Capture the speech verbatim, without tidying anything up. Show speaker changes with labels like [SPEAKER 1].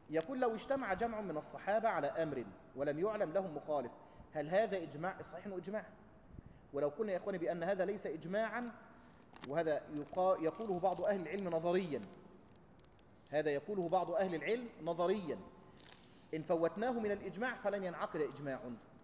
[SPEAKER 1] يقول لو اجتمع جمع من الصحابة على أمر ولم يعلم لهم مخالف، هل هذا إجماع؟ صحيح إنه إجماع. ولو قلنا يا إخواني بأن هذا ليس إجماعا، وهذا يقوله بعض أهل العلم نظريا، هذا يقوله بعض أهل العلم نظريا، إن فوتناه من الإجماع فلن ينعقد إجماع.